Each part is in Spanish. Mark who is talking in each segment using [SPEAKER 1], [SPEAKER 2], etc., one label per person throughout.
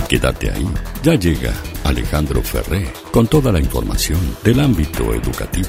[SPEAKER 1] Quédate ahí. Ya llega Alejandro Ferré con toda la información del ámbito educativo.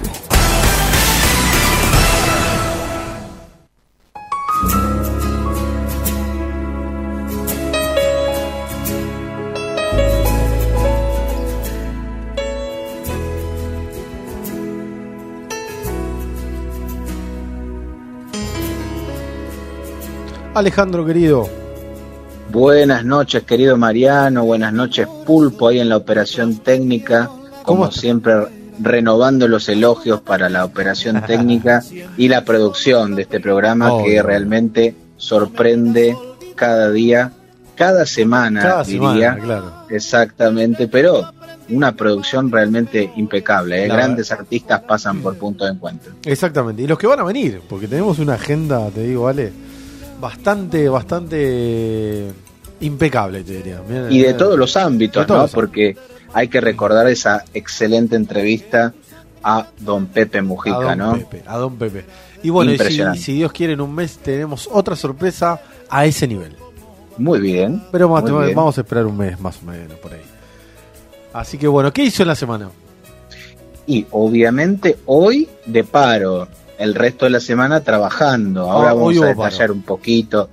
[SPEAKER 2] Alejandro, querido.
[SPEAKER 3] Buenas noches, querido Mariano. Buenas noches, Pulpo, ahí en la operación técnica. Como siempre, renovando los elogios para la operación técnica y la producción de este programa que realmente sorprende cada día, cada semana, diría. Claro. Exactamente, pero una producción realmente impecable. Grandes artistas pasan por Punto de Encuentro.
[SPEAKER 2] Exactamente, y los que van a venir, porque tenemos una agenda, te digo, Ale, bastante impecable, te diría.
[SPEAKER 3] Y de todos los ámbitos, ¿no? Porque hay que recordar esa excelente entrevista a don Pepe Mujica, ¿no?
[SPEAKER 2] A don Pepe. Y bueno, y si Dios quiere, en un mes tenemos otra sorpresa a ese nivel.
[SPEAKER 3] Muy bien.
[SPEAKER 2] Pero vamos a esperar un mes más o menos por ahí. Así que bueno, ¿qué hizo en la semana?
[SPEAKER 3] Y obviamente hoy de paro. El resto de la semana trabajando. Ahora vamos a detallar un poquito.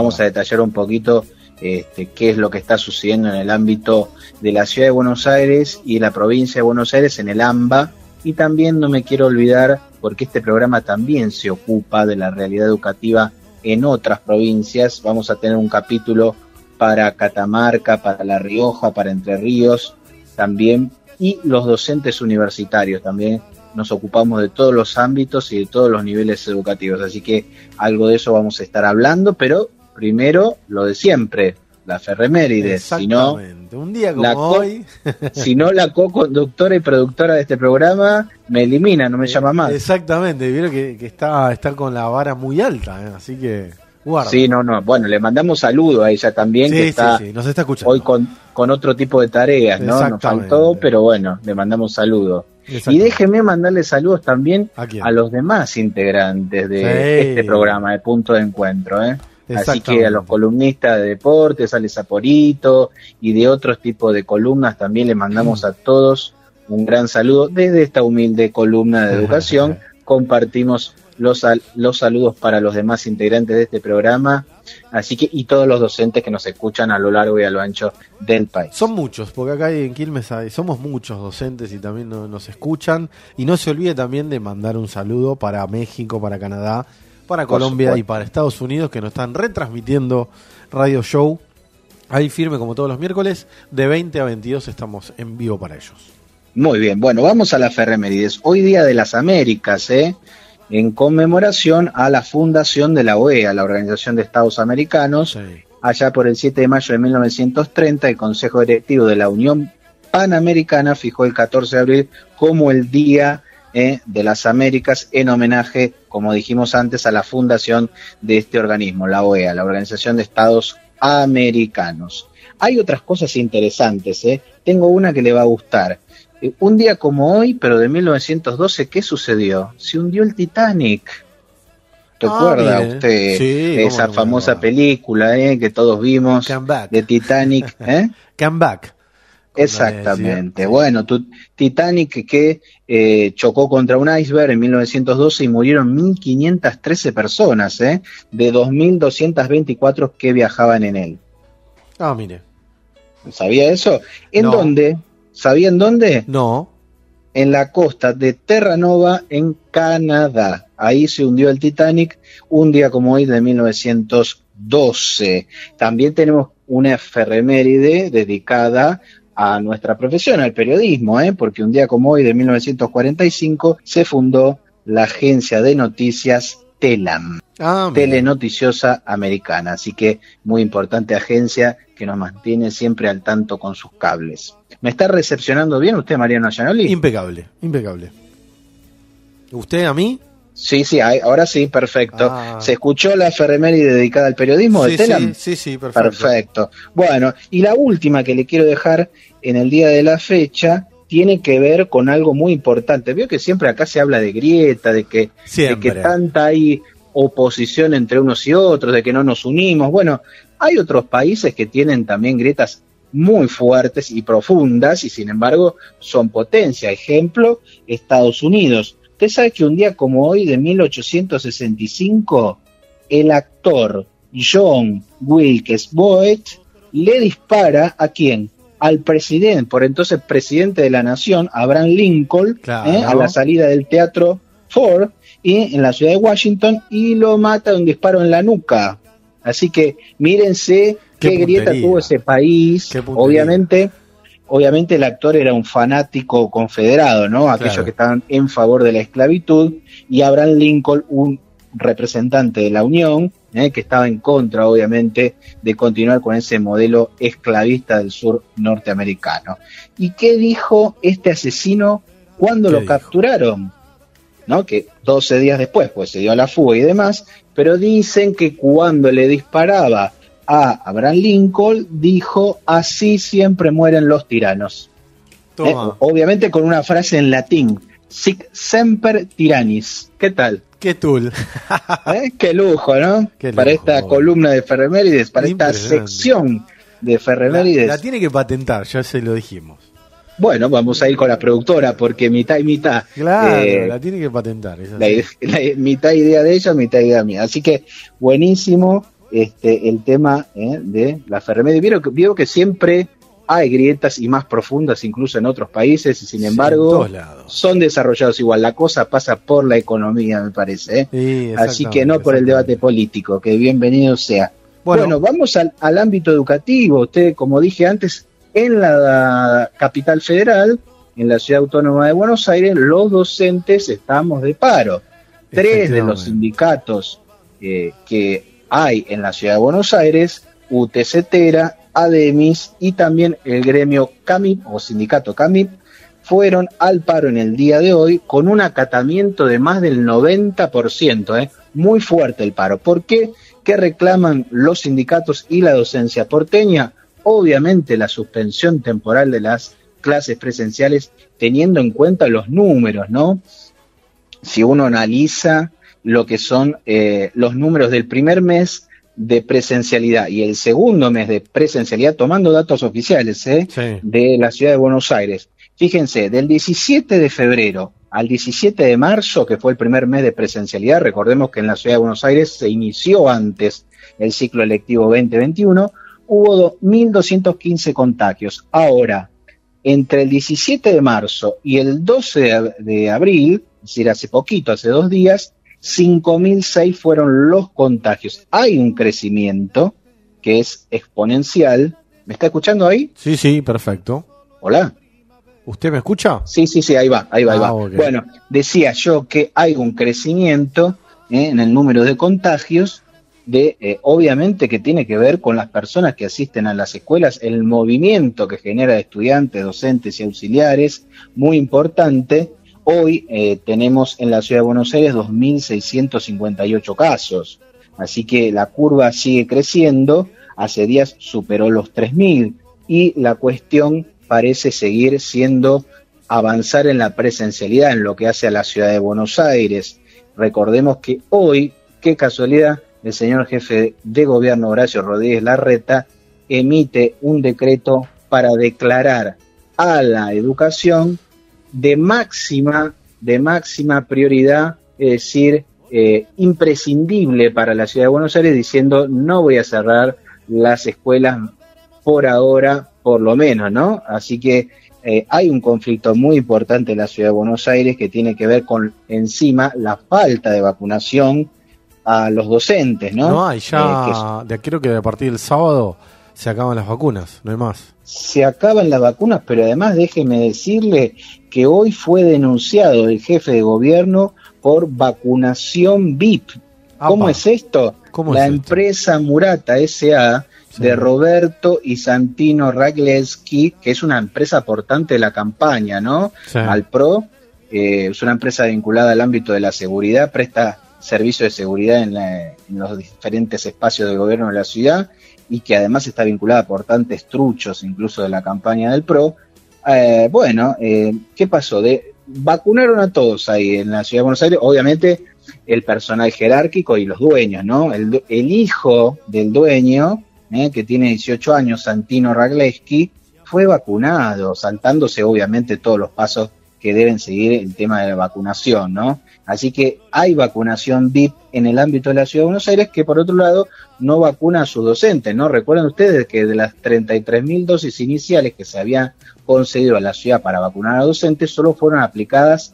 [SPEAKER 3] Qué es lo que está sucediendo en el ámbito de la ciudad de Buenos Aires y la provincia de Buenos Aires, en el AMBA. Y también no me quiero olvidar, porque este programa también se ocupa de la realidad educativa en otras provincias. Vamos a tener un capítulo para Catamarca, para La Rioja, para Entre Ríos también, y los docentes universitarios también. Nos ocupamos de todos los ámbitos y de todos los niveles educativos, así que algo de eso vamos a estar hablando, pero primero lo de siempre, la efeméride.
[SPEAKER 2] Exactamente, un día como hoy.
[SPEAKER 3] Si no, la co-conductora y productora de este programa me elimina, no me llama más.
[SPEAKER 2] Exactamente, vieron que está con la vara muy alta, así que guarda.
[SPEAKER 3] Sí, bueno, le mandamos saludo a ella también, que
[SPEAKER 2] nos está escuchando
[SPEAKER 3] hoy con otro tipo de tareas, ¿no? Nos faltó, pero bueno, le mandamos saludos. Y déjenme mandarle saludos también a los demás integrantes de este programa de Punto de Encuentro, Así que a los columnistas de deportes, a Saporito y de otros tipos de columnas también le mandamos a todos un gran saludo. Desde esta humilde columna de educación compartimos los saludos para los demás integrantes de este programa, así que, y todos los docentes que nos escuchan a lo largo y a lo ancho del país.
[SPEAKER 2] Son muchos, porque acá en Quilmes somos muchos docentes y también nos escuchan, y no se olvide también de mandar un saludo para México, para Canadá, para Colombia y para Estados Unidos, que nos están retransmitiendo Radio Show ahí firme como todos los miércoles, de 20 a 22 estamos en vivo para ellos.
[SPEAKER 3] Muy bien, bueno, vamos a la efemérides. Hoy Día de las Américas, en conmemoración a la fundación de la OEA, la Organización de Estados Americanos. Allá por el 7 de mayo de 1930, el Consejo Directivo de la Unión Panamericana fijó el 14 de abril como el Día de las Américas, en homenaje, como dijimos antes, a la fundación de este organismo, la OEA, la Organización de Estados Americanos. Hay otras cosas interesantes, tengo una que le va a gustar. Un día como hoy, pero de 1912, ¿qué sucedió? Se hundió el Titanic. ¿Recuerda usted esa famosa película que todos vimos de Titanic?
[SPEAKER 2] Come Back.
[SPEAKER 3] Exactamente. Bueno, Titanic que chocó contra un iceberg en 1912 y murieron 1.513 personas, de 2.224 que viajaban en él.
[SPEAKER 2] Mire.
[SPEAKER 3] ¿Sabía eso? ¿En dónde? ¿Sabía en dónde?
[SPEAKER 2] No.
[SPEAKER 3] En la costa de Terranova, en Canadá. Ahí se hundió el Titanic, un día como hoy de 1912. También tenemos una efeméride dedicada a nuestra profesión, al periodismo, porque un día como hoy de 1945 se fundó la agencia de noticias TELAM, Telenoticiosa Americana. Así que muy importante agencia que nos mantiene siempre al tanto con sus cables. ¿Me está recepcionando bien usted, Mariano Gianoli?
[SPEAKER 2] Impecable. ¿Usted a mí?
[SPEAKER 3] Sí, ahora sí, perfecto. ¿Se escuchó la efeméride dedicada al periodismo de TELAM?
[SPEAKER 2] Sí, perfecto.
[SPEAKER 3] Perfecto. Bueno, y la última que le quiero dejar en el día de la fecha tiene que ver con algo muy importante. Veo que siempre acá se habla de grieta, de que tanta hay oposición entre unos y otros, de que no nos unimos. Bueno, hay otros países que tienen también grietas muy fuertes y profundas, y sin embargo son potencia. Ejemplo, Estados Unidos. Usted sabe que un día como hoy, de 1865, el actor John Wilkes Booth le dispara ¿a quién? Al presidente, por entonces presidente de la nación, Abraham Lincoln,
[SPEAKER 2] claro,
[SPEAKER 3] a la salida del Teatro Ford, y en la ciudad de Washington, y lo mata de un disparo en la nuca. Así que mírense qué grieta tuvo ese país. Obviamente el actor era un fanático confederado, ¿no? Aquellos claro, que estaban en favor de la esclavitud, y Abraham Lincoln, un representante de la Unión, que estaba en contra, obviamente, de continuar con ese modelo esclavista del sur norteamericano. ¿Y qué dijo este asesino cuando lo capturaron? ¿No? Que 12 días después, pues se dio a la fuga y demás, pero dicen que cuando le disparaba a Abraham Lincoln, dijo: así siempre mueren los tiranos. Obviamente con una frase en latín: sic semper tyrannis. ¿Qué tal?
[SPEAKER 2] Qué tul.
[SPEAKER 3] Qué lujo, ¿no? Qué lujo, para esta columna de Ferremérides, para esta sección de Ferremérides.
[SPEAKER 2] La tiene que patentar, ya se lo dijimos.
[SPEAKER 3] Bueno, vamos a ir con la productora, porque mitad y mitad.
[SPEAKER 2] Claro, la tiene que patentar.
[SPEAKER 3] La mitad idea de ella, mitad idea mía. Así que buenísimo el tema de la Ferremérides. Vieron que siempre hay grietas, y más profundas incluso en otros países, y sin embargo son desarrollados igual. La cosa pasa por la economía, me parece. Sí, así que no por el debate político, que bienvenido sea. Bueno, vamos al ámbito educativo. Usted, como dije antes, en la capital federal, en la ciudad autónoma de Buenos Aires, los docentes estamos de paro. 3 de los sindicatos que hay en la ciudad de Buenos Aires, UTCTERA, ADEMIS y también el gremio CAMIP o sindicato CAMIP, fueron al paro en el día de hoy con un acatamiento de más del 90%, muy fuerte el paro. ¿Por qué? ¿Qué reclaman los sindicatos y la docencia porteña? Obviamente la suspensión temporal de las clases presenciales, teniendo en cuenta los números, ¿no? Si uno analiza lo que son los números del primer mes de presencialidad y el segundo mes de presencialidad, tomando datos oficiales sí, de la ciudad de Buenos Aires. Fíjense, del 17 de febrero al 17 de marzo, que fue el primer mes de presencialidad, recordemos que en la ciudad de Buenos Aires se inició antes el ciclo electivo 2021, hubo 1.215 contagios. Ahora, entre el 17 de marzo y el 12 de abril, es decir, hace poquito, hace 2 días, 5.006 fueron los contagios. Hay un crecimiento que es exponencial. ¿Me está escuchando ahí?
[SPEAKER 2] Sí, sí, perfecto.
[SPEAKER 3] Hola.
[SPEAKER 2] ¿Usted me escucha?
[SPEAKER 3] Sí, ahí va. Okay. Bueno, decía yo que hay un crecimiento en el número de contagios, obviamente que tiene que ver con las personas que asisten a las escuelas, el movimiento que genera estudiantes, docentes y auxiliares, muy importante. Hoy tenemos en la ciudad de Buenos Aires 2.658 casos, así que la curva sigue creciendo, hace días superó los 3.000 y la cuestión parece seguir siendo avanzar en la presencialidad en lo que hace a la ciudad de Buenos Aires. Recordemos que hoy, qué casualidad, el señor jefe de gobierno Horacio Rodríguez Larreta emite un decreto para declarar a la educación de máxima prioridad, es decir, imprescindible para la ciudad de Buenos Aires, diciendo no voy a cerrar las escuelas por ahora, por lo menos, ¿no? Así que hay un conflicto muy importante en la ciudad de Buenos Aires que tiene que ver con, encima, la falta de vacunación a los docentes, ¿no?
[SPEAKER 2] No hay, ya creo que a partir del sábado se acaban las vacunas, no hay más.
[SPEAKER 3] Se acaban las vacunas, pero además déjeme decirle que hoy fue denunciado el jefe de gobierno por vacunación VIP. ¿Cómo es esto? La empresa Murata S.A. de Roberto y Santino Raglewski, que es una empresa aportante de la campaña, ¿no? Sí. Al PRO, es una empresa vinculada al ámbito de la seguridad, presta servicio de seguridad en los diferentes espacios del gobierno de la ciudad, y que además está vinculada a aportantes truchos incluso de la campaña del PRO. ¿Qué pasó? Vacunaron a todos ahí en la ciudad de Buenos Aires, obviamente el personal jerárquico y los dueños, ¿no? El hijo del dueño que tiene 18 años, Santino Ragleski, fue vacunado, saltándose obviamente todos los pasos que deben seguir el tema de la vacunación, ¿no? Así que hay vacunación VIP en el ámbito de la Ciudad de Buenos Aires, que por otro lado no vacuna a sus docentes, ¿no? Recuerden ustedes que de las 33.000 dosis iniciales que se habían concedido a la ciudad para vacunar a docentes, solo fueron aplicadas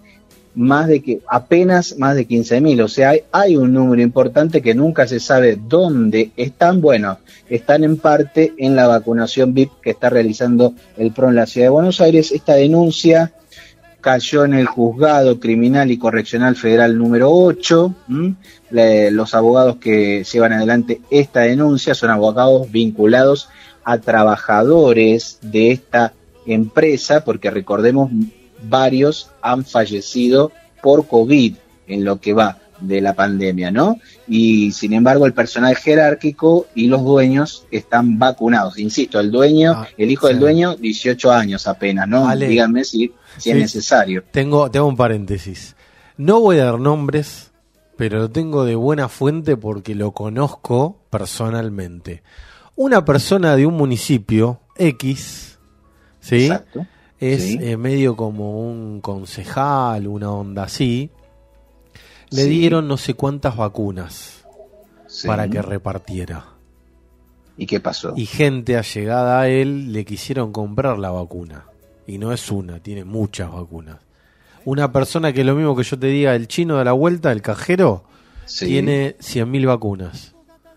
[SPEAKER 3] apenas más de 15.000, o sea, hay un número importante que nunca se sabe dónde están. Bueno, están en parte en la vacunación VIP que está realizando el PRO en la Ciudad de Buenos Aires. Esta denuncia cayó en el Juzgado Criminal y Correccional Federal número 8. Los abogados que llevan adelante esta denuncia son abogados vinculados a trabajadores de esta empresa, porque recordemos, varios han fallecido por COVID en lo que va de la pandemia, ¿no? Y sin embargo el personal jerárquico y los dueños están vacunados. Insisto, el hijo del dueño, 18 años apenas, ¿no?
[SPEAKER 2] Vale.
[SPEAKER 3] Díganme si es necesario.
[SPEAKER 2] Tengo un paréntesis. No voy a dar nombres, pero lo tengo de buena fuente porque lo conozco personalmente. Una persona de un municipio X, ¿sí?
[SPEAKER 3] Exacto.
[SPEAKER 2] Es medio como un concejal, una onda así. Le dieron no sé cuántas vacunas para que repartiera.
[SPEAKER 3] ¿Y qué pasó?
[SPEAKER 2] Y gente allegada a él le quisieron comprar la vacuna. Y no es una, tiene muchas vacunas. Una persona que es lo mismo que yo te diga, el chino de la vuelta, el cajero, tiene 100.000 vacunas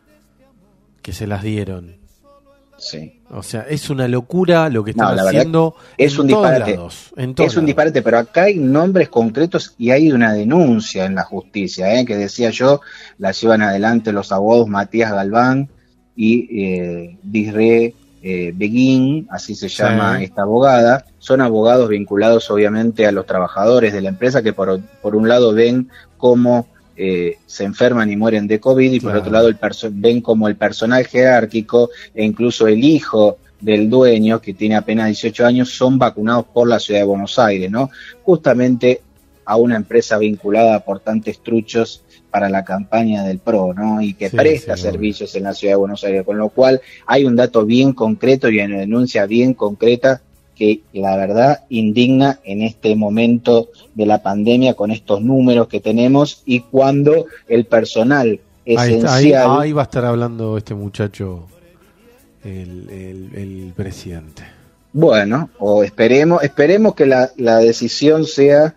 [SPEAKER 2] que se las dieron.
[SPEAKER 3] Sí.
[SPEAKER 2] O sea, es una locura lo que están haciendo
[SPEAKER 3] es
[SPEAKER 2] en
[SPEAKER 3] un
[SPEAKER 2] todos
[SPEAKER 3] disparate.
[SPEAKER 2] lados.
[SPEAKER 3] Es un disparate, pero acá hay nombres concretos y hay una denuncia en la justicia, que decía yo, la llevan adelante los abogados Matías Galván y Disre Beguín, así se llama esta abogada. Son abogados vinculados obviamente a los trabajadores de la empresa que por un lado ven cómo se enferman y mueren de COVID, y por otro lado ven como el personal jerárquico e incluso el hijo del dueño, que tiene apenas 18 años, son vacunados por la Ciudad de Buenos Aires, ¿no? Justamente a una empresa vinculada a aportantes truchos para la campaña del PRO, ¿no? Y que presta servicios en la Ciudad de Buenos Aires, con lo cual hay un dato bien concreto y una denuncia bien concreta que la verdad indigna en este momento de la pandemia, con estos números que tenemos y cuando el personal esencial...
[SPEAKER 2] Ahí va a estar hablando este muchacho, el presidente.
[SPEAKER 3] Bueno, o esperemos que la decisión sea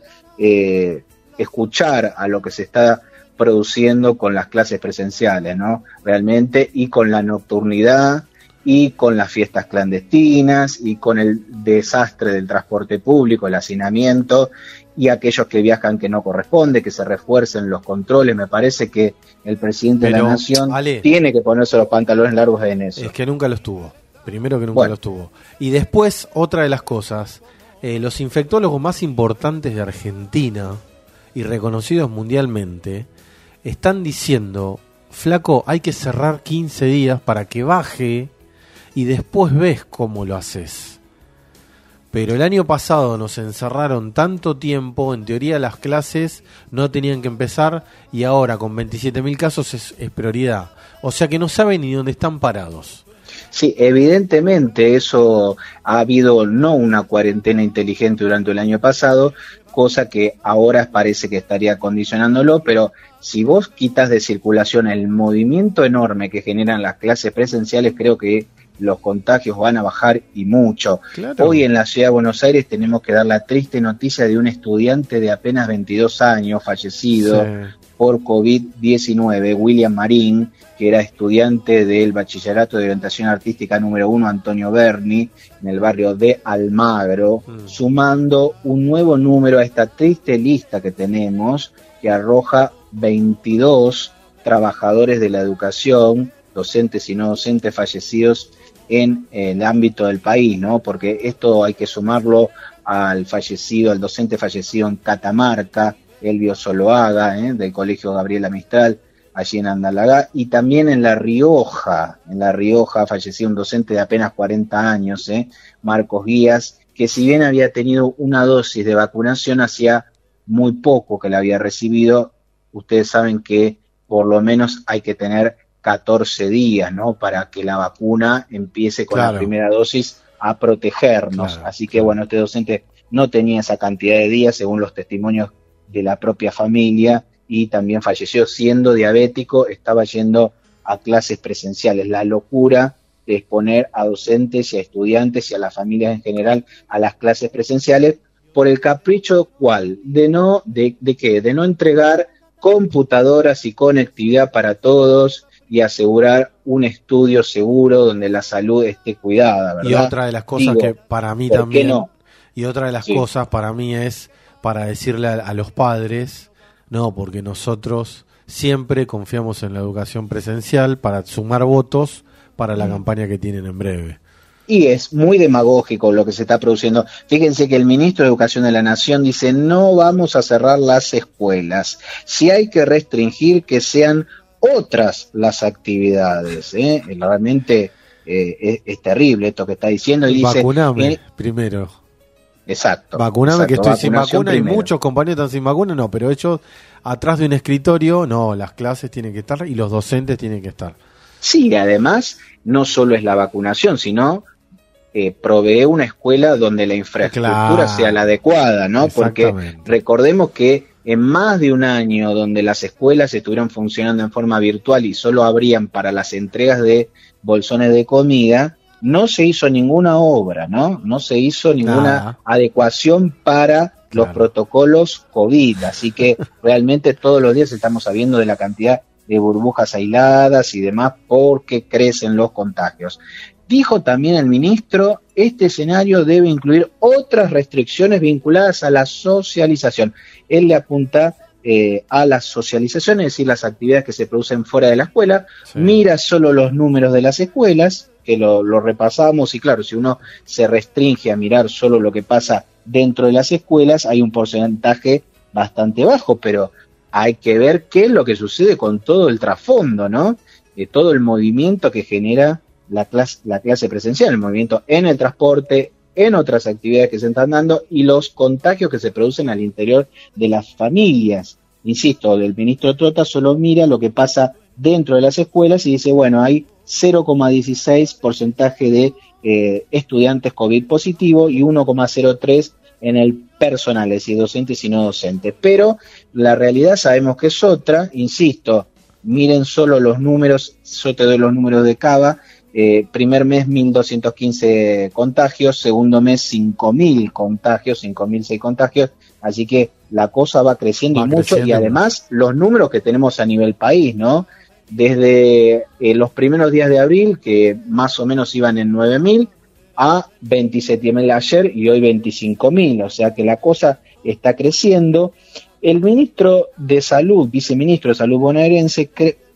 [SPEAKER 3] escuchar a lo que se está produciendo con las clases presenciales, ¿no? Realmente, y con la nocturnidad, y con las fiestas clandestinas, y con el desastre del transporte público, el hacinamiento, y aquellos que viajan que no corresponde, que se refuercen los controles. Me parece que el presidente de la Nación tiene que ponerse los pantalones largos en eso.
[SPEAKER 2] Es que nunca los tuvo. Primero que nunca los tuvo. Y después, otra de las cosas, los infectólogos más importantes de Argentina y reconocidos mundialmente están diciendo, flaco, hay que cerrar 15 días para que baje y después ves cómo lo haces. Pero el año pasado nos encerraron tanto tiempo, en teoría las clases no tenían que empezar y ahora con 27.000 casos es prioridad. O sea que no saben ni dónde están parados.
[SPEAKER 3] Sí, evidentemente eso ha habido no una cuarentena inteligente durante el año pasado, cosa que ahora parece que estaría condicionándolo, pero si vos quitas de circulación el movimiento enorme que generan las clases presenciales, creo que los contagios van a bajar y mucho. Claro. Hoy en la Ciudad de Buenos Aires tenemos que dar la triste noticia de un estudiante de apenas 22 años fallecido por COVID-19, William Marín, que era estudiante del Bachillerato de Orientación Artística número 1 Antonio Berni, en el barrio de Almagro, sumando un nuevo número a esta triste lista que tenemos, que arroja 22 trabajadores de la educación, docentes y no docentes fallecidos en el ámbito del país, ¿no? Porque esto hay que sumarlo al docente fallecido en Catamarca, Elvio Soloaga, del Colegio Gabriela Mistral, allí en Andalagá, y también en La Rioja falleció un docente de apenas 40 años, Marcos Guías, que si bien había tenido una dosis de vacunación, hacía muy poco que la había recibido. Ustedes saben que por lo menos hay que tener 14 días, ¿no? Para que la vacuna empiece con la primera dosis a protegernos. Así que, bueno, este docente no tenía esa cantidad de días, según los testimonios de la propia familia, y también falleció siendo diabético, estaba yendo a clases presenciales. La locura de exponer a docentes y a estudiantes y a las familias en general a las clases presenciales por el capricho ¿cuál? De no entregar computadoras y conectividad para todos y asegurar un estudio seguro donde la salud esté cuidada, ¿verdad?
[SPEAKER 2] Y otra de las cosas que para mí también y otra de las cosas para mí es para decirle a los padres, no, porque nosotros siempre confiamos en la educación presencial para sumar votos para la campaña que tienen en breve.
[SPEAKER 3] Y es muy demagógico lo que se está produciendo. Fíjense que el ministro de Educación de la Nación dice, no vamos a cerrar las escuelas. Si hay que restringir, que sean otras las actividades. Realmente es terrible esto que está diciendo. Y dice,
[SPEAKER 2] vacuname primero.
[SPEAKER 3] Exacto.
[SPEAKER 2] Vacuname, que estoy sin vacuna
[SPEAKER 3] primero.
[SPEAKER 2] Y muchos compañeros están sin vacuna, no, pero ellos atrás de un escritorio, no, las clases tienen que estar y los docentes tienen que estar.
[SPEAKER 3] Sí, además, no solo es la vacunación, sino provee una escuela donde la infraestructura sea la adecuada, ¿no? Porque recordemos que en más de un año donde las escuelas estuvieron funcionando en forma virtual y solo abrían para las entregas de bolsones de comida, no se hizo ninguna obra, ¿no? No se hizo ninguna adecuación para los protocolos COVID, así que realmente todos los días estamos sabiendo de la cantidad de burbujas aisladas y demás porque crecen los contagios. Dijo también el ministro, este escenario debe incluir otras restricciones vinculadas a la socialización. Él le apunta a la socialización, es decir, las actividades que se producen fuera de la escuela, mira solo los números de las escuelas, que lo repasamos, y claro, si uno se restringe a mirar solo lo que pasa dentro de las escuelas, hay un porcentaje bastante bajo, pero hay que ver qué es lo que sucede con todo el trasfondo, ¿no? Todo el movimiento que genera la clase presencial, el movimiento en el transporte, en otras actividades que se están dando y los contagios que se producen al interior de las familias. Insisto, el ministro Trota solo mira lo que pasa dentro de las escuelas y dice, bueno, hay 0,16 porcentaje de estudiantes COVID positivo y 1,03 en el personal, es decir, docentes y no docentes. Pero la realidad sabemos que es otra, insisto, miren solo los números, yo te doy los números de Cava, primer mes 1.215 contagios, segundo mes 5.000 contagios, 5.006 contagios, así que la cosa va creciendo mucho y además los números que tenemos a nivel país, ¿no? Desde los primeros días de abril, que más o menos iban en 9.000, a 27.000 ayer y hoy 25.000, o sea que la cosa está creciendo. El ministro de Salud, viceministro de Salud bonaerense,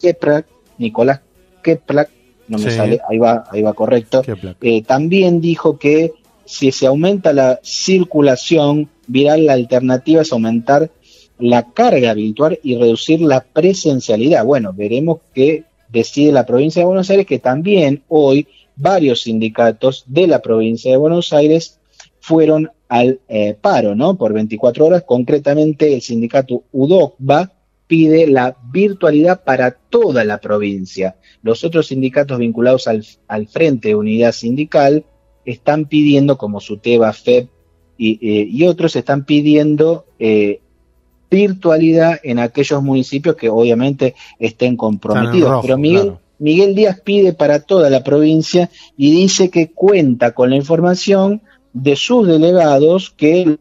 [SPEAKER 3] Nicolás Keplak, no me sale, ahí va correcto, también dijo que si se aumenta la circulación viral, la alternativa es aumentar la carga virtual y reducir la presencialidad. Bueno, veremos qué decide la provincia de Buenos Aires, que también hoy varios sindicatos de la provincia de Buenos Aires fueron al paro, ¿no? Por 24 horas, concretamente el sindicato UDOCBA pide la virtualidad para toda la provincia. Los otros sindicatos vinculados al Frente de Unidad Sindical están pidiendo, como SUTEBA, FEP y otros, están pidiendo virtualidad en aquellos municipios que obviamente estén comprometidos.
[SPEAKER 2] Rojo,
[SPEAKER 3] pero Miguel Díaz pide para toda la provincia y dice que cuenta con la información de sus delegados que...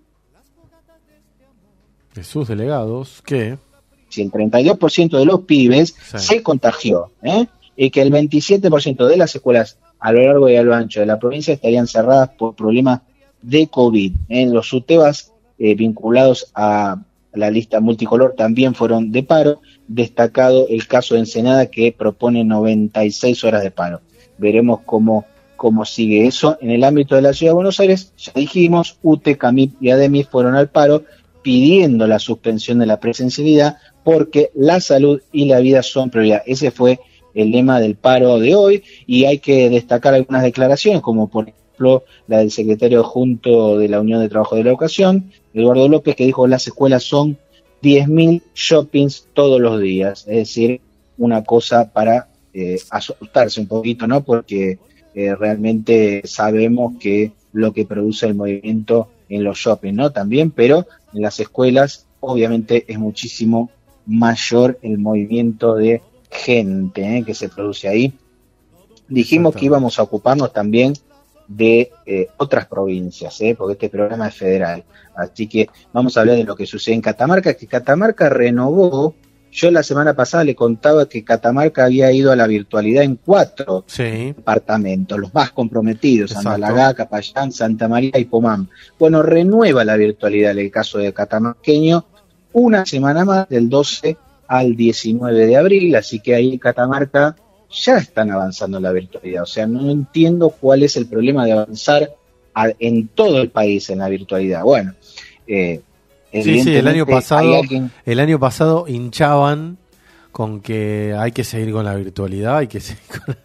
[SPEAKER 2] ¿De sus delegados qué?
[SPEAKER 3] Si el 32% de los pibes se contagió, y que el 27% de las escuelas a lo largo y a lo ancho de la provincia estarían cerradas por problemas de COVID. Los SUTEBAs vinculados a la lista multicolor también fueron de paro, destacado el caso de Ensenada que propone 96 horas de paro. Veremos cómo sigue eso. En el ámbito de la Ciudad de Buenos Aires, ya dijimos, UTE, CAMIP y ADEMIS fueron al paro pidiendo la suspensión de la presencialidad porque la salud y la vida son prioridad. Ese fue el lema del paro de hoy y hay que destacar algunas declaraciones, como por ejemplo la del secretario adjunto de la Unión de Trabajo de la Educación, Eduardo López, que dijo las escuelas son 10.000 shoppings todos los días, es decir, una cosa para asustarse un poquito, ¿no? Porque realmente sabemos que lo que produce el movimiento en los shopping, ¿no? También, pero en las escuelas obviamente es muchísimo mayor el movimiento de gente que se produce ahí. Dijimos que íbamos a ocuparnos también de otras provincias, porque este programa es federal. Así que vamos a hablar de lo que sucede en Catamarca, que Catamarca renovó. Yo la semana pasada le contaba que Catamarca había ido a la virtualidad en 4 departamentos, los más comprometidos, Andalagá, Capayán, Santa María y Pomán. Bueno, renueva la virtualidad en el caso de catamarqueño, una semana más, del 12 al 19 de abril, así que ahí Catamarca ya están avanzando en la virtualidad. O sea, no entiendo cuál es el problema de avanzar en todo el país en la virtualidad. Bueno,
[SPEAKER 2] sí, el año pasado hinchaban con que hay que seguir con la virtualidad, hay que seguir con...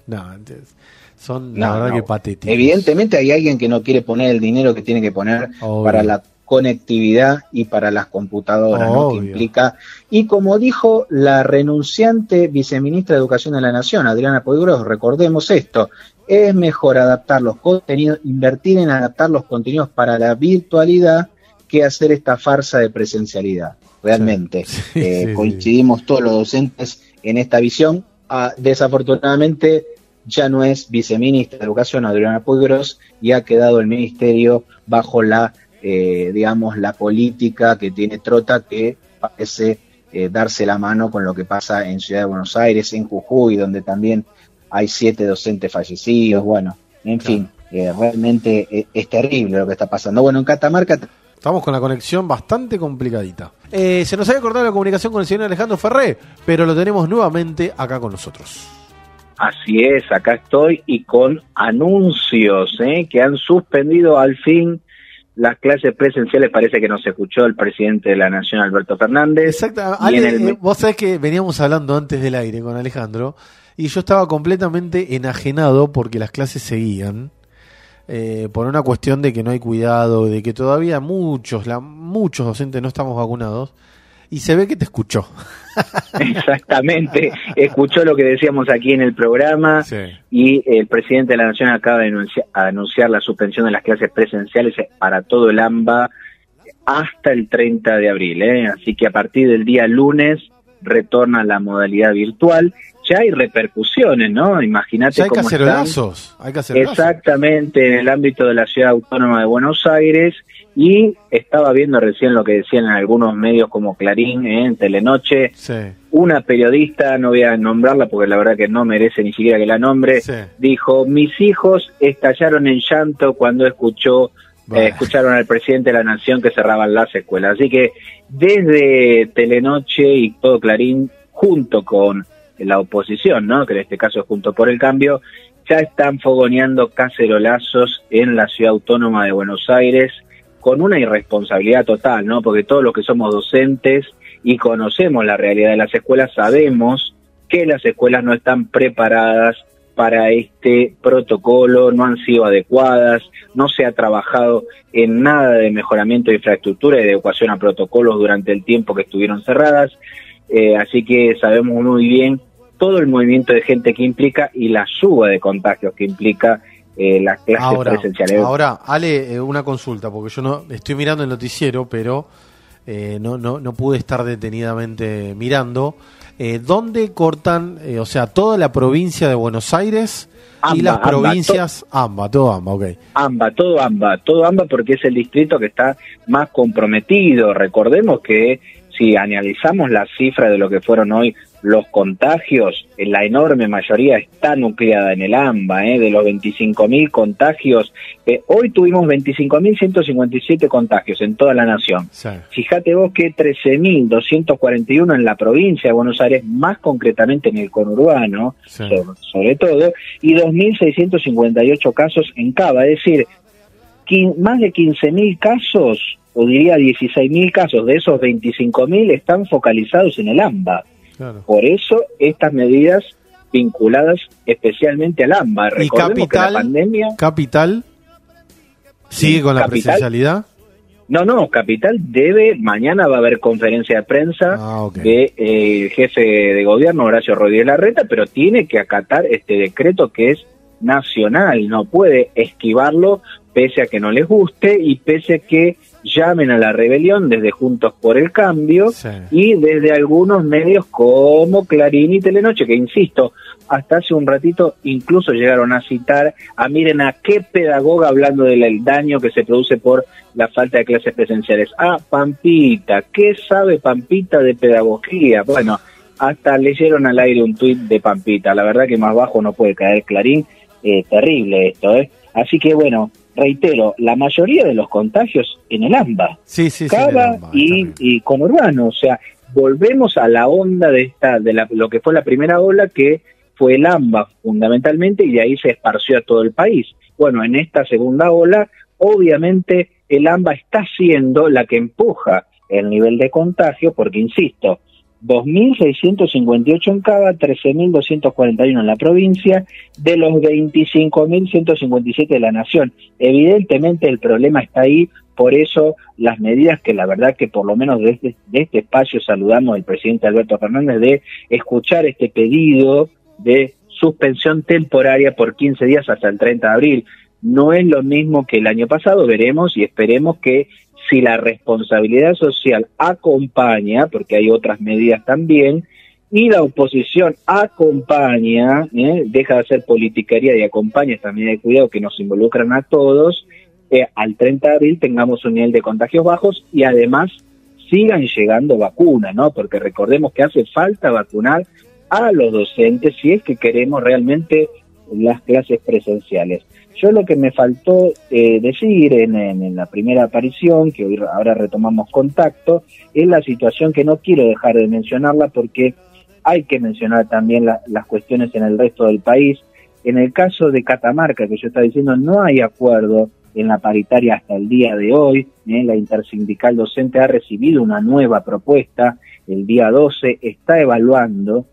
[SPEAKER 2] la verdad que patéticos.
[SPEAKER 3] Evidentemente hay alguien que no quiere poner el dinero que tiene que poner para la conectividad y para las computadoras, ¿no? Que implica. Y como dijo la renunciante viceministra de Educación de la Nación, Adriana Puigros, recordemos esto, es mejor adaptar los contenidos, invertir en adaptar los contenidos para la virtualidad que hacer esta farsa de presencialidad. Realmente coincidimos todos los docentes en esta visión. Desafortunadamente ya no es viceministra de Educación Adriana Puigros y ha quedado el ministerio bajo la la política que tiene Trota, que parece darse la mano con lo que pasa en Ciudad de Buenos Aires, en Jujuy, donde también hay 7 docentes fallecidos. Bueno, en fin, realmente es terrible lo que está pasando. Bueno, en Catamarca
[SPEAKER 2] estamos con la conexión bastante complicadita. Se nos había cortado la comunicación con el señor Alejandro Ferré, pero lo tenemos nuevamente acá con nosotros.
[SPEAKER 4] Así es, acá estoy y con anuncios que han suspendido al fin las clases presenciales. Parece que no se escuchó el presidente de la Nación, Alberto Fernández.
[SPEAKER 2] Exacto. Vos sabés que veníamos hablando antes del aire con Alejandro y yo estaba completamente enajenado porque las clases seguían. Por una cuestión de que no hay cuidado, de que todavía muchos docentes no estamos vacunados, y se ve que te escuchó.
[SPEAKER 4] Exactamente, escuchó lo que decíamos aquí en el programa, y el presidente de la Nación acaba de anunciar la suspensión de las clases presenciales para todo el AMBA hasta el 30 de abril, así que a partir del día lunes retorna la modalidad virtual. Ya hay repercusiones, ¿no? Imagínate cómo
[SPEAKER 2] hay cacerolazos.
[SPEAKER 4] Exactamente, en el ámbito de la Ciudad Autónoma de Buenos Aires, y estaba viendo recién lo que decían en algunos medios como Clarín, en Telenoche, una periodista, no voy a nombrarla porque la verdad que no merece ni siquiera que la nombre, dijo: mis hijos estallaron en llanto cuando escucharon al presidente de la Nación que cerraban las escuelas. Así que desde Telenoche y todo Clarín, junto con la oposición, ¿no?, que en este caso es Juntos por el Cambio, ya están fogoneando cacerolazos en la Ciudad Autónoma de Buenos Aires, con una irresponsabilidad total, ¿no? Porque todos los que somos docentes y conocemos la realidad de las escuelas sabemos que las escuelas no están preparadas para este protocolo, no han sido adecuadas, no se ha trabajado en nada de mejoramiento de infraestructura y de adecuación a protocolos durante el tiempo que estuvieron cerradas, así que sabemos muy bien todo el movimiento de gente que implica y la suba de contagios que implica las clases presenciales.
[SPEAKER 2] Ahora, Ale, una consulta, porque yo no estoy mirando el noticiero, pero no pude estar detenidamente mirando. ¿Dónde cortan, toda la provincia de Buenos Aires y las provincias? Todo AMBA, ok.
[SPEAKER 4] Todo AMBA porque es el distrito que está más comprometido. Recordemos que si analizamos la cifra de lo que fueron hoy los contagios, la enorme mayoría está nucleada en el AMBA, de los 25.000 contagios, hoy tuvimos 25.157 contagios en toda la nación. Fíjate vos que 13.241 en la provincia de Buenos Aires, más concretamente en el conurbano, sobre todo, y 2.658 casos en Cava, es decir, más de 15.000 casos, o diría 16.000 casos de esos 25.000 están focalizados en el AMBA. Claro. Por eso estas medidas vinculadas especialmente al AMBA.
[SPEAKER 2] Recordemos que la pandemia... ¿Capital sigue con la presencialidad?
[SPEAKER 4] No, Capital mañana va a haber conferencia de prensa de jefe de gobierno, Horacio Rodríguez Larreta, pero tiene que acatar este decreto que es nacional, no puede esquivarlo pese a que no les guste y pese a que llamen a la rebelión desde Juntos por el Cambio y desde algunos medios como Clarín y Telenoche, que insisto, hasta hace un ratito incluso llegaron a citar miren a qué pedagoga hablando del daño que se produce por la falta de clases presenciales. Pampita, ¿qué sabe Pampita de pedagogía? Bueno, hasta leyeron al aire un tuit de Pampita, la verdad que más bajo no puede caer Clarín, terrible esto, Así que bueno, reitero, la mayoría de los contagios en el AMBA, Cava y conurbano, o sea, volvemos a la onda de lo que fue la primera ola, que fue el AMBA fundamentalmente, y de ahí se esparció a todo el país. Bueno, en esta segunda ola, obviamente el AMBA está siendo la que empuja el nivel de contagio, porque insisto, 2.658 en Cava, 13.241 en la provincia, de los 25.157 de la nación. Evidentemente el problema está ahí, por eso las medidas que la verdad que por lo menos de este espacio saludamos al presidente Alberto Fernández de escuchar este pedido de suspensión temporaria por 15 días hasta el 30 de abril. No es lo mismo que el año pasado, veremos y esperemos que si la responsabilidad social acompaña, porque hay otras medidas también, y la oposición acompaña, deja de hacer politiquería y acompaña esta medida de cuidado que nos involucran a todos, al 30 de abril tengamos un nivel de contagios bajos y además sigan llegando vacunas, ¿no? Porque recordemos que hace falta vacunar a los docentes si es que queremos realmente las clases presenciales. Yo lo que me faltó decir en la primera aparición, que hoy ahora retomamos contacto, es la situación que no quiero dejar de mencionarla porque hay que mencionar también las cuestiones en el resto del país. En el caso de Catamarca, que yo estaba diciendo, no hay acuerdo en la paritaria hasta el día de hoy. La intersindical docente ha recibido una nueva propuesta, el día 12 está evaluando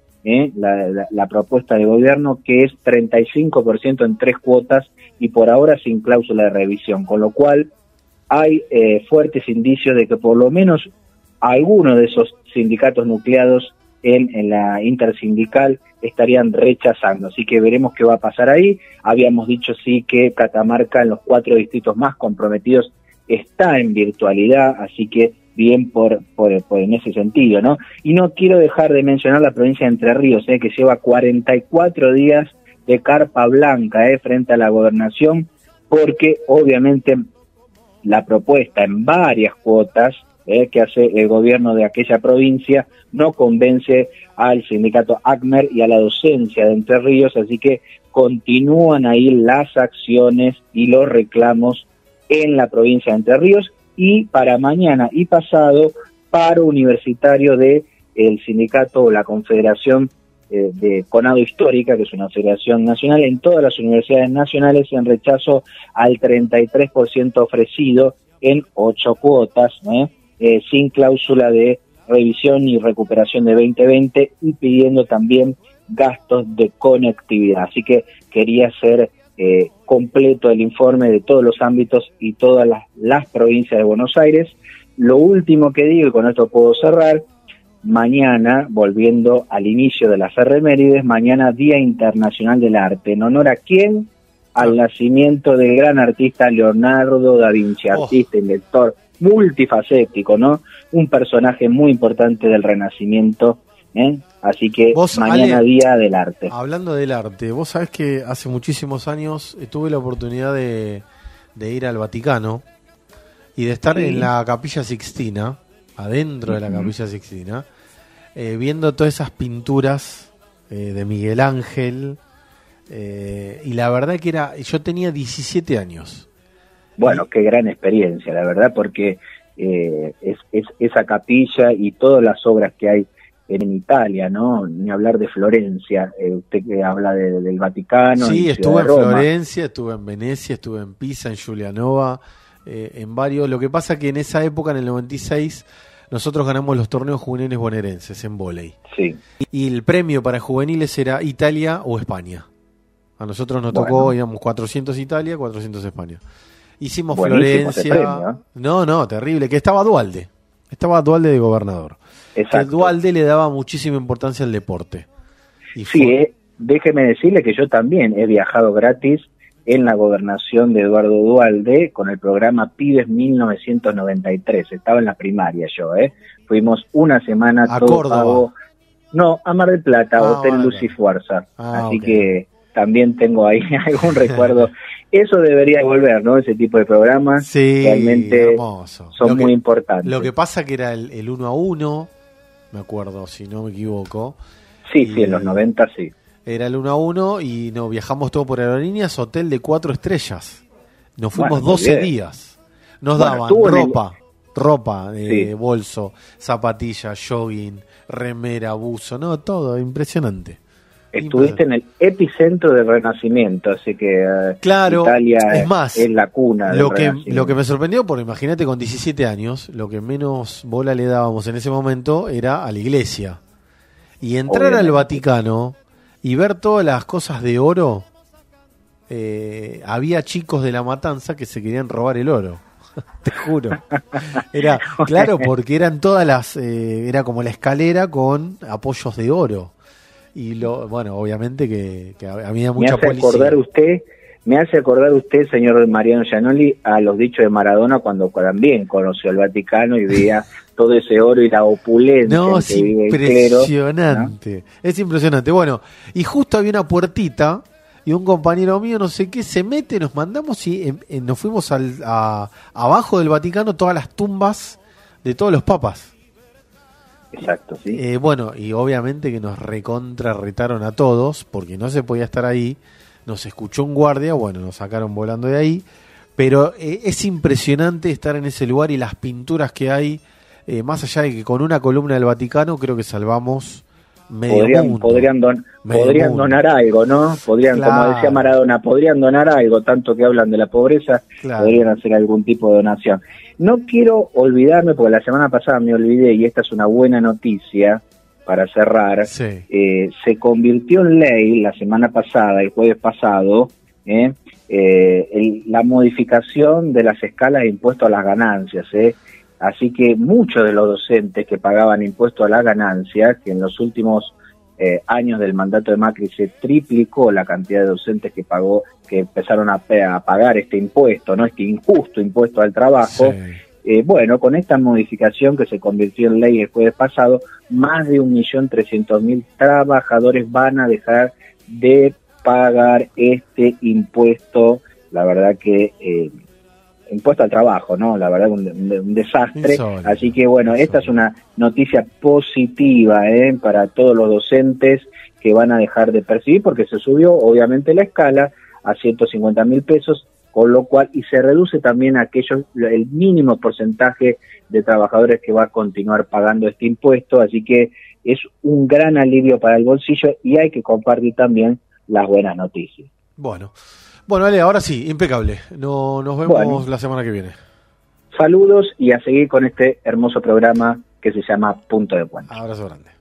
[SPEAKER 4] la propuesta de gobierno, que es 35% en 3 cuotas y por ahora sin cláusula de revisión, con lo cual hay fuertes indicios de que por lo menos algunos de esos sindicatos nucleados en la intersindical estarían rechazando, así que veremos qué va a pasar ahí. Habíamos dicho sí que Catamarca en los 4 distritos más comprometidos está en virtualidad, así que bien por en ese sentido, ¿no? Y no quiero dejar de mencionar la provincia de Entre Ríos, que lleva 44 días de carpa blanca frente a la gobernación, porque obviamente la propuesta en varias cuotas que hace el gobierno de aquella provincia no convence al sindicato ACMER y a la docencia de Entre Ríos, así que continúan ahí las acciones y los reclamos en la provincia de Entre Ríos. Y para mañana y pasado, paro universitario de el sindicato o la confederación de Conado Histórica, que es una federación nacional, en todas las universidades nacionales en rechazo al 33% ofrecido en 8 cuotas, sin cláusula de revisión y recuperación de 2020 y pidiendo también gastos de conectividad. Así que quería hacer completo el informe de todos los ámbitos y todas las provincias de Buenos Aires. Lo último que digo, y con esto puedo cerrar, mañana, volviendo al inicio de las efemérides, mañana Día Internacional del Arte. ¿En honor a quién? Al nacimiento del gran artista Leonardo da Vinci, artista, inventor, multifacético, ¿no? Un personaje muy importante del Renacimiento, Así que mañana, Ale, Día del Arte.
[SPEAKER 2] Hablando del arte, vos sabés que hace muchísimos años tuve la oportunidad de ir al Vaticano y de estar en la Capilla Sixtina, adentro de la Capilla Sixtina, viendo todas esas pinturas de Miguel Ángel, y la verdad que yo tenía 17 años.
[SPEAKER 4] Bueno, qué gran experiencia, la verdad, porque esa capilla y todas las obras que hay en Italia, ¿no? Ni hablar de Florencia, usted que habla del Vaticano.
[SPEAKER 2] Sí, estuve en Florencia, estuve en Venecia, estuve en Pisa, en Giulianova, en varios. Lo que pasa que en esa época, en el 96, nosotros ganamos los torneos juveniles bonaerenses en vóley.
[SPEAKER 4] Sí.
[SPEAKER 2] Y el premio para juveniles era Italia o España. A nosotros nos tocó, digamos, 400 Italia, 400 España. Hicimos
[SPEAKER 4] Buenísimo
[SPEAKER 2] Florencia.
[SPEAKER 4] premio.
[SPEAKER 2] No, terrible. Que estaba Dualde de gobernador.
[SPEAKER 4] Exacto.
[SPEAKER 2] Que Dualde le daba muchísima importancia al deporte. Y
[SPEAKER 4] Sí, déjeme decirle que yo también he viajado gratis en la gobernación de Eduardo Dualde con el programa Pibes 1993. Estaba en la primaria yo, Fuimos una semana
[SPEAKER 2] a
[SPEAKER 4] todo
[SPEAKER 2] Córdoba.
[SPEAKER 4] pago. No, a Mar del Plata, Hotel
[SPEAKER 2] vale.
[SPEAKER 4] Luz y Fuerza. Así
[SPEAKER 2] ok.
[SPEAKER 4] que también tengo ahí algún recuerdo. Eso debería volver, ¿no? Ese tipo de programas
[SPEAKER 2] Sí,
[SPEAKER 4] realmente
[SPEAKER 2] hermoso.
[SPEAKER 4] son muy importantes.
[SPEAKER 2] Lo que pasa que era el 1-1, me acuerdo, si no me equivoco.
[SPEAKER 4] Sí, en los 90 sí.
[SPEAKER 2] Era el 1-1 y nos viajamos todo por aerolíneas, hotel de 4 estrellas. Nos fuimos 12 días. Nos daban ropa,
[SPEAKER 4] Sí.
[SPEAKER 2] bolso, zapatillas, jogging, remera, buzo, no, todo, impresionante.
[SPEAKER 4] Estuviste en el epicentro del Renacimiento, así que
[SPEAKER 2] claro,
[SPEAKER 4] Italia
[SPEAKER 2] es más,
[SPEAKER 4] es la cuna del Renacimiento.
[SPEAKER 2] Lo que me sorprendió, porque imagínate con 17 años, lo que menos bola le dábamos en ese momento era a la iglesia. Y entrar
[SPEAKER 4] Obviamente.
[SPEAKER 2] al Vaticano y ver todas las cosas de oro, había chicos de La Matanza que se querían robar el oro. Te juro. Era claro, porque eran todas las era como la escalera con apoyos de oro. Y bueno, obviamente que había mucha policía.
[SPEAKER 4] Me hace acordar usted, señor Mariano Gianoli, a los dichos de Maradona cuando también conoció el Vaticano y veía todo ese oro y la opulencia.
[SPEAKER 2] No,
[SPEAKER 4] en
[SPEAKER 2] es
[SPEAKER 4] que vive el
[SPEAKER 2] impresionante.
[SPEAKER 4] clero, ¿no?
[SPEAKER 2] Es impresionante. Bueno, y justo había una puertita y un compañero mío, no sé qué, se mete, nos mandamos y nos fuimos abajo del Vaticano, todas las tumbas de todos los papas.
[SPEAKER 4] Exacto, sí.
[SPEAKER 2] Bueno, y obviamente que nos retaron a todos, porque no se podía estar ahí, nos escuchó un guardia, bueno, nos sacaron volando de ahí, pero es impresionante estar en ese lugar y las pinturas que hay, más allá de que con una columna del Vaticano creo que salvamos medio mundo.
[SPEAKER 4] Podrían donar algo, ¿no? Podrían,
[SPEAKER 2] claro.
[SPEAKER 4] Como decía Maradona, podrían donar algo, tanto que hablan de la pobreza,
[SPEAKER 2] claro.
[SPEAKER 4] Podrían hacer algún tipo de donación. No quiero olvidarme, porque la semana pasada me olvidé, y esta es una buena noticia para cerrar,
[SPEAKER 2] sí.
[SPEAKER 4] Se convirtió en ley la semana pasada, el jueves pasado, la modificación de las escalas de impuesto a las ganancias, Así que muchos de los docentes que pagaban impuesto a las ganancias, que en los últimos años del mandato de Macri se triplicó la cantidad de docentes que empezaron a pagar este impuesto, no este injusto impuesto al trabajo. Sí. Bueno, con esta modificación que se convirtió en ley el jueves pasado, más de 1.300.000 trabajadores van a dejar de pagar este impuesto. La verdad que impuesto al trabajo, ¿no? La verdad un desastre. Así que bueno, esta es una noticia positiva para todos los docentes que van a dejar de percibir, porque se subió obviamente la escala a 150.000 pesos, con lo cual, y se reduce también el mínimo porcentaje de trabajadores que va a continuar pagando este impuesto, así que es un gran alivio para el bolsillo y hay que compartir también las buenas noticias.
[SPEAKER 2] Bueno, Ale, ahora sí, impecable. Nos vemos la semana que viene.
[SPEAKER 4] Saludos y a seguir con este hermoso programa que se llama Punto de Puente.
[SPEAKER 2] Abrazo grande.